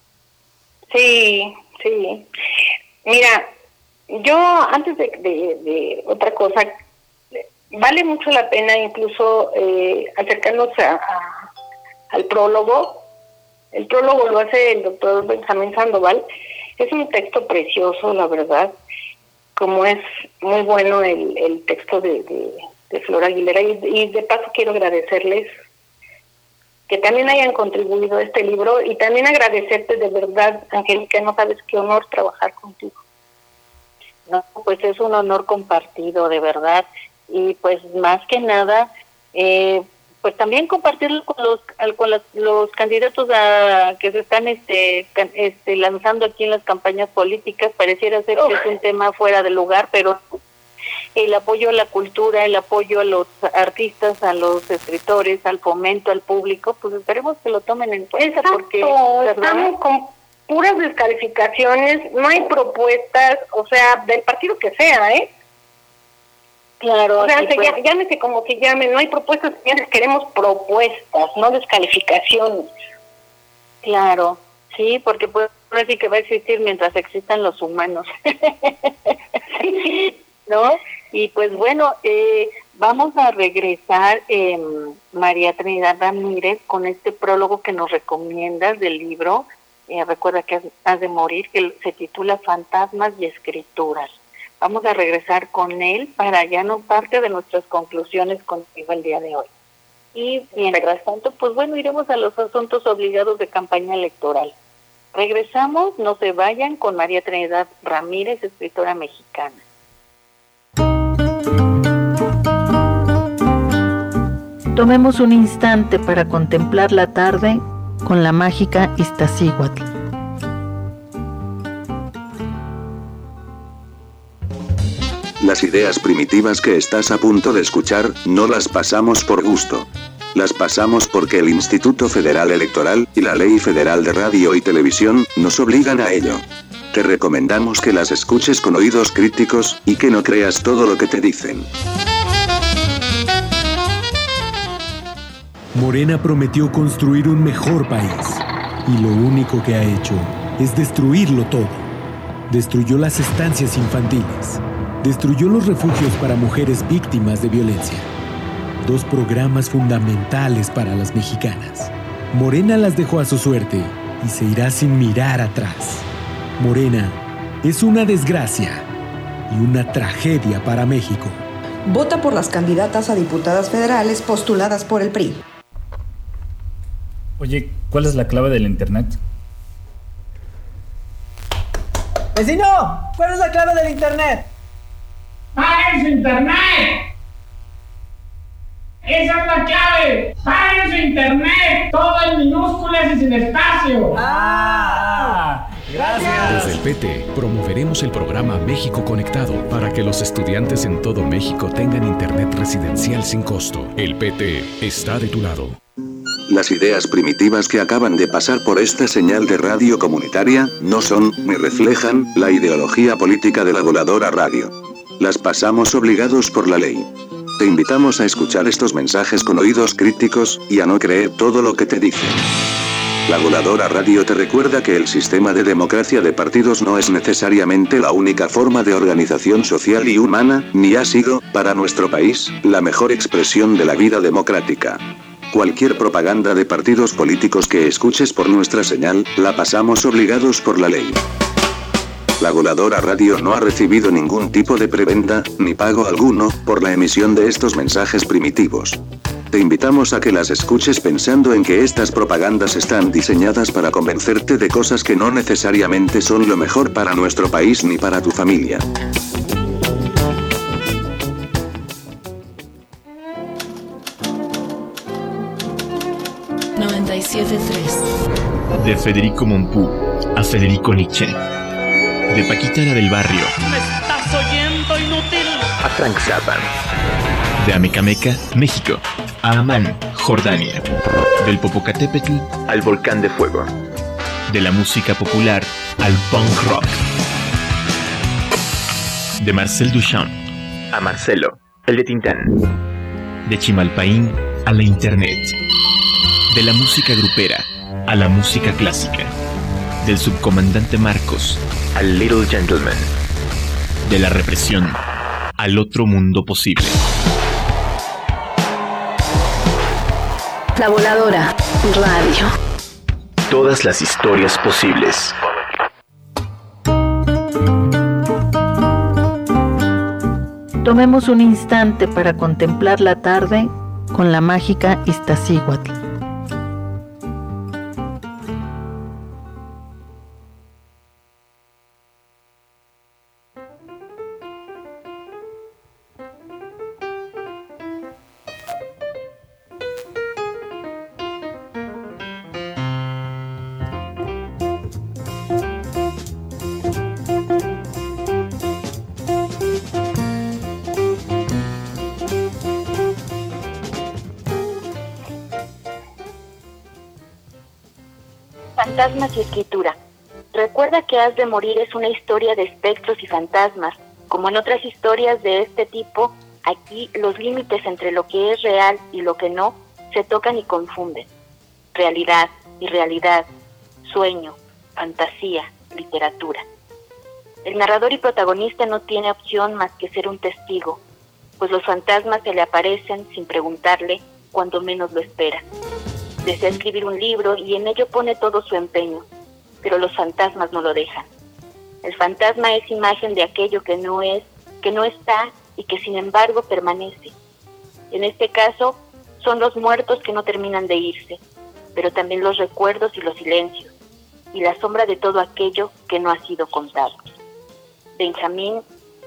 Speaker 5: Sí, sí. Mira, yo antes de, de, de otra cosa, vale mucho la pena incluso eh, acercarnos a, a, al prólogo. El prólogo lo hace el doctor Benjamín Sandoval. Es un texto precioso, la verdad, como es muy bueno el, el texto de, de, de Flor Aguilera, y, y de paso quiero agradecerles que también hayan contribuido a este libro, y también agradecerte de verdad, Angélica, no sabes qué honor trabajar contigo.
Speaker 4: No, pues es un honor compartido, de verdad, y pues más que nada, eh, pues también compartirlo con los con los, los candidatos a, que se están este, can, este lanzando aquí en las campañas políticas. Pareciera ser que es un tema fuera de lugar, pero el apoyo a la cultura, el apoyo a los artistas, a los escritores, al fomento al público, pues esperemos que lo tomen en cuenta.
Speaker 5: Exacto,
Speaker 4: porque
Speaker 5: estamos con puras descalificaciones, no hay propuestas, o sea, del partido que sea, ¿eh?
Speaker 4: Claro,
Speaker 5: o sea, se
Speaker 4: pues,
Speaker 5: llame, llámese como se llame, no hay propuestas, señores, queremos propuestas, no descalificaciones.
Speaker 4: Claro, sí, porque pues así que va a existir mientras existan los humanos. ¿No? Y pues bueno, eh, vamos a regresar, eh, María Trinidad Ramírez, con este prólogo que nos recomiendas del libro, Eh, recuerda que has, has de morir, que se titula Fantasmas y Escrituras. Vamos a regresar con él para ya no parte de nuestras conclusiones contigo el día de hoy. Y mientras tanto, pues bueno, iremos a los asuntos obligados de campaña electoral. Regresamos, no se vayan, con María Trinidad Ramírez, escritora mexicana.
Speaker 1: Tomemos un instante para contemplar la tarde con la mágica Iztaccíhuatl.
Speaker 8: Las ideas primitivas que estás a punto de escuchar, no las pasamos por gusto. Las pasamos porque el Instituto Federal Electoral y la Ley Federal de Radio y Televisión nos obligan a ello. Te recomendamos que las escuches con oídos críticos y que no creas todo lo que te dicen.
Speaker 17: Morena prometió construir un mejor país y lo único que ha hecho es destruirlo todo. Destruyó las estancias infantiles. Destruyó los refugios para mujeres víctimas de violencia. Dos programas fundamentales para las mexicanas. Morena las dejó a su suerte y se irá sin mirar atrás. Morena es una desgracia y una tragedia para México.
Speaker 18: Vota por las candidatas a diputadas federales postuladas por el P R I.
Speaker 19: Oye, ¿cuál es la clave del internet?
Speaker 20: ¡Vecino! ¿Cuál es la clave del internet?
Speaker 21: ¡Paguen su internet! ¡Esa es la clave! ¡Paguen su internet! Todo en minúsculas y sin espacio.
Speaker 20: ¡Ah! ¡Gracias!
Speaker 9: Desde el P T promoveremos el programa México Conectado para que los estudiantes en todo México tengan internet residencial sin costo. El P T está de tu lado.
Speaker 8: Las ideas primitivas que acaban de pasar por esta señal de radio comunitaria, no son, ni reflejan, la ideología política de la Voladora Radio. Las pasamos obligados por la ley. Te invitamos a escuchar estos mensajes con oídos críticos, y a no creer todo lo que te dicen. La Voladora Radio te recuerda que el sistema de democracia de partidos no es necesariamente la única forma de organización social y humana, ni ha sido, para nuestro país, la mejor expresión de la vida democrática. Cualquier propaganda de partidos políticos que escuches por nuestra señal, la pasamos obligados por la ley. La Voladora Radio no ha recibido ningún tipo de prebenda, ni pago alguno, por la emisión de estos mensajes primitivos. Te invitamos a que las escuches pensando en que estas propagandas están diseñadas para convencerte de cosas que no necesariamente son lo mejor para nuestro país ni para tu familia.
Speaker 22: noventa y siete punto tres.
Speaker 23: De Federico Mompou a Federico Nietzsche. De Paquita la del Barrio.
Speaker 21: ¿Me estás oyendo, inútil?
Speaker 23: A Frank Zappa. De Amecameca, México, a Amán, Jordania. Del Popocatépetl al Volcán de Fuego. De la música popular al punk rock. De Marcel Duchamp a Marcelo, el de Tintán. De Chimalpaín a la internet. De la música grupera a la música clásica. Del subcomandante Marcos al Little Gentleman. De la represión al otro mundo posible.
Speaker 22: La Voladora Radio.
Speaker 23: Todas las historias posibles.
Speaker 1: Tomemos un instante para contemplar la tarde con la mágica Iztaccíhuatl.
Speaker 6: Fantasmas y escritura. Recuerda que Has de morir es una historia de espectros y fantasmas. Como en otras historias de este tipo, aquí los límites entre lo que es real y lo que no se tocan y confunden. Realidad, irrealidad, sueño, fantasía, literatura. El narrador y protagonista no tiene opción más que ser un testigo, pues los fantasmas se le aparecen sin preguntarle cuando menos lo espera. Desea escribir un libro y en ello pone todo su empeño.
Speaker 4: pero los fantasmas no lo dejan. El fantasma es imagen de aquello que no es, que no está y que sin embargo permanece. En este caso, son los muertos que no terminan de irse, pero también los recuerdos y los silencios, y la sombra de todo aquello que no ha sido contado. Benjamín,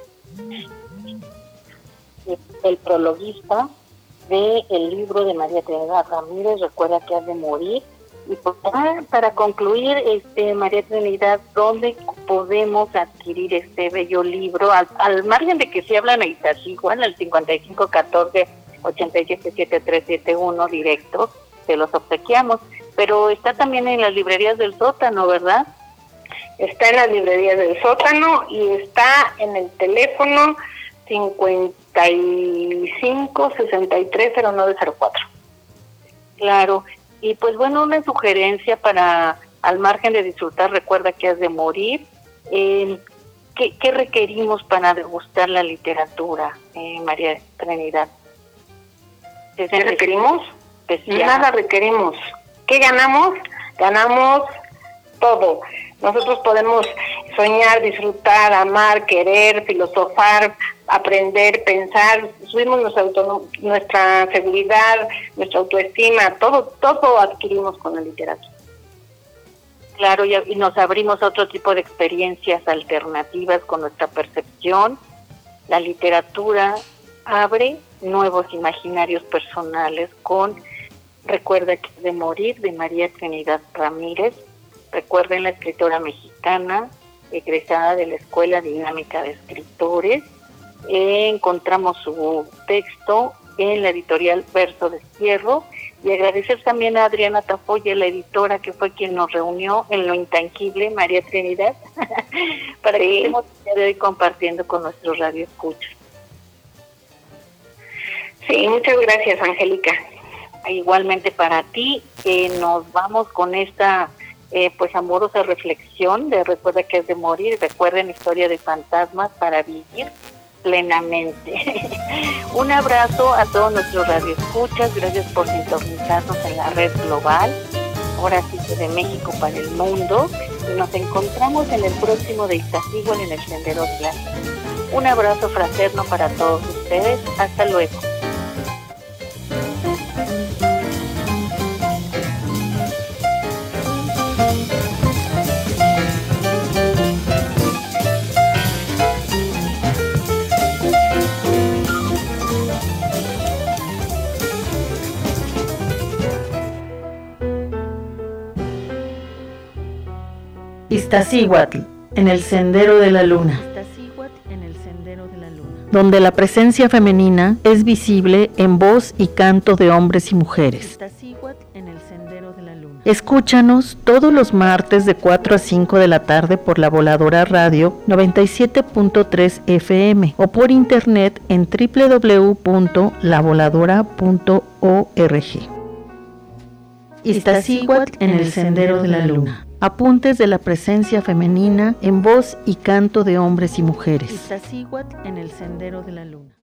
Speaker 4: el prologuista del libro de María Trinidad Ramírez, Recuerda que has de morir. Y para, para concluir, este María Trinidad, ¿dónde podemos adquirir este bello libro? Al, al margen de que se hablan en Iztaccíhuatl, al cincuenta y cinco catorce ochenta y siete setenta y tres setenta y uno directo, se los obsequiamos, pero está también en las librerías del sótano, ¿verdad?
Speaker 5: Está en las librerías del sótano y está en el teléfono cincuenta y cinco sesenta y tres cero nueve cero cuatro.
Speaker 4: Claro, y pues bueno, una sugerencia para, al margen de disfrutar, recuerda que has de morir. Eh, ¿qué, ¿Qué requerimos para degustar la literatura, eh, María Trinidad?
Speaker 5: ¿Qué requerimos?
Speaker 4: Especial.
Speaker 5: Nada requerimos. ¿Qué ganamos? Ganamos todo. Nosotros podemos soñar, disfrutar, amar, querer, filosofar, aprender, pensar, subimos nuestra, autonom- nuestra seguridad, nuestra autoestima, todo, todo adquirimos con la literatura.
Speaker 4: Claro, y, y nos abrimos a otro tipo de experiencias alternativas con nuestra percepción. La literatura abre nuevos imaginarios personales con Recuerda que has de morir, de María Trinidad Ramírez. Recuerden, la escritora mexicana, egresada de la Escuela Dinámica de Escritores. Eh, encontramos su texto en la editorial Verso Destierro, y agradecer también a Adriana Tafoya, la editora, que fue quien nos reunió en Lo Intangible, María Trinidad, para que estemos el día de hoy compartiendo con nuestros radioescuchas.
Speaker 5: Sí, muchas gracias, Angélica.
Speaker 4: Igualmente para ti, eh, nos vamos con esta eh, pues amorosa reflexión de Recuerda que has de morir. Recuerden, historia de fantasmas para vivir plenamente. Un abrazo a todos nuestros radioescuchas, gracias por sintonizarnos en la red global, ahora sí que de México para el mundo, y nos encontramos en el próximo de Iztaccíhuatl en el Sendero Clásico. Un abrazo fraterno para todos ustedes, hasta luego. Iztaccíhuatl, en el Sendero de la Luna, donde la presencia femenina es visible en voz y canto de hombres y mujeres. Escúchanos todos los martes de cuatro a cinco de la tarde por La Voladora Radio noventa y siete punto tres F M o por internet en doble u doble u doble u punto la voladora punto org. Iztaccíhuatl en el Sendero de la Luna. Apuntes de la presencia femenina en voz y canto de hombres y mujeres. Iztaccíhuatl en el Sendero de la Luna.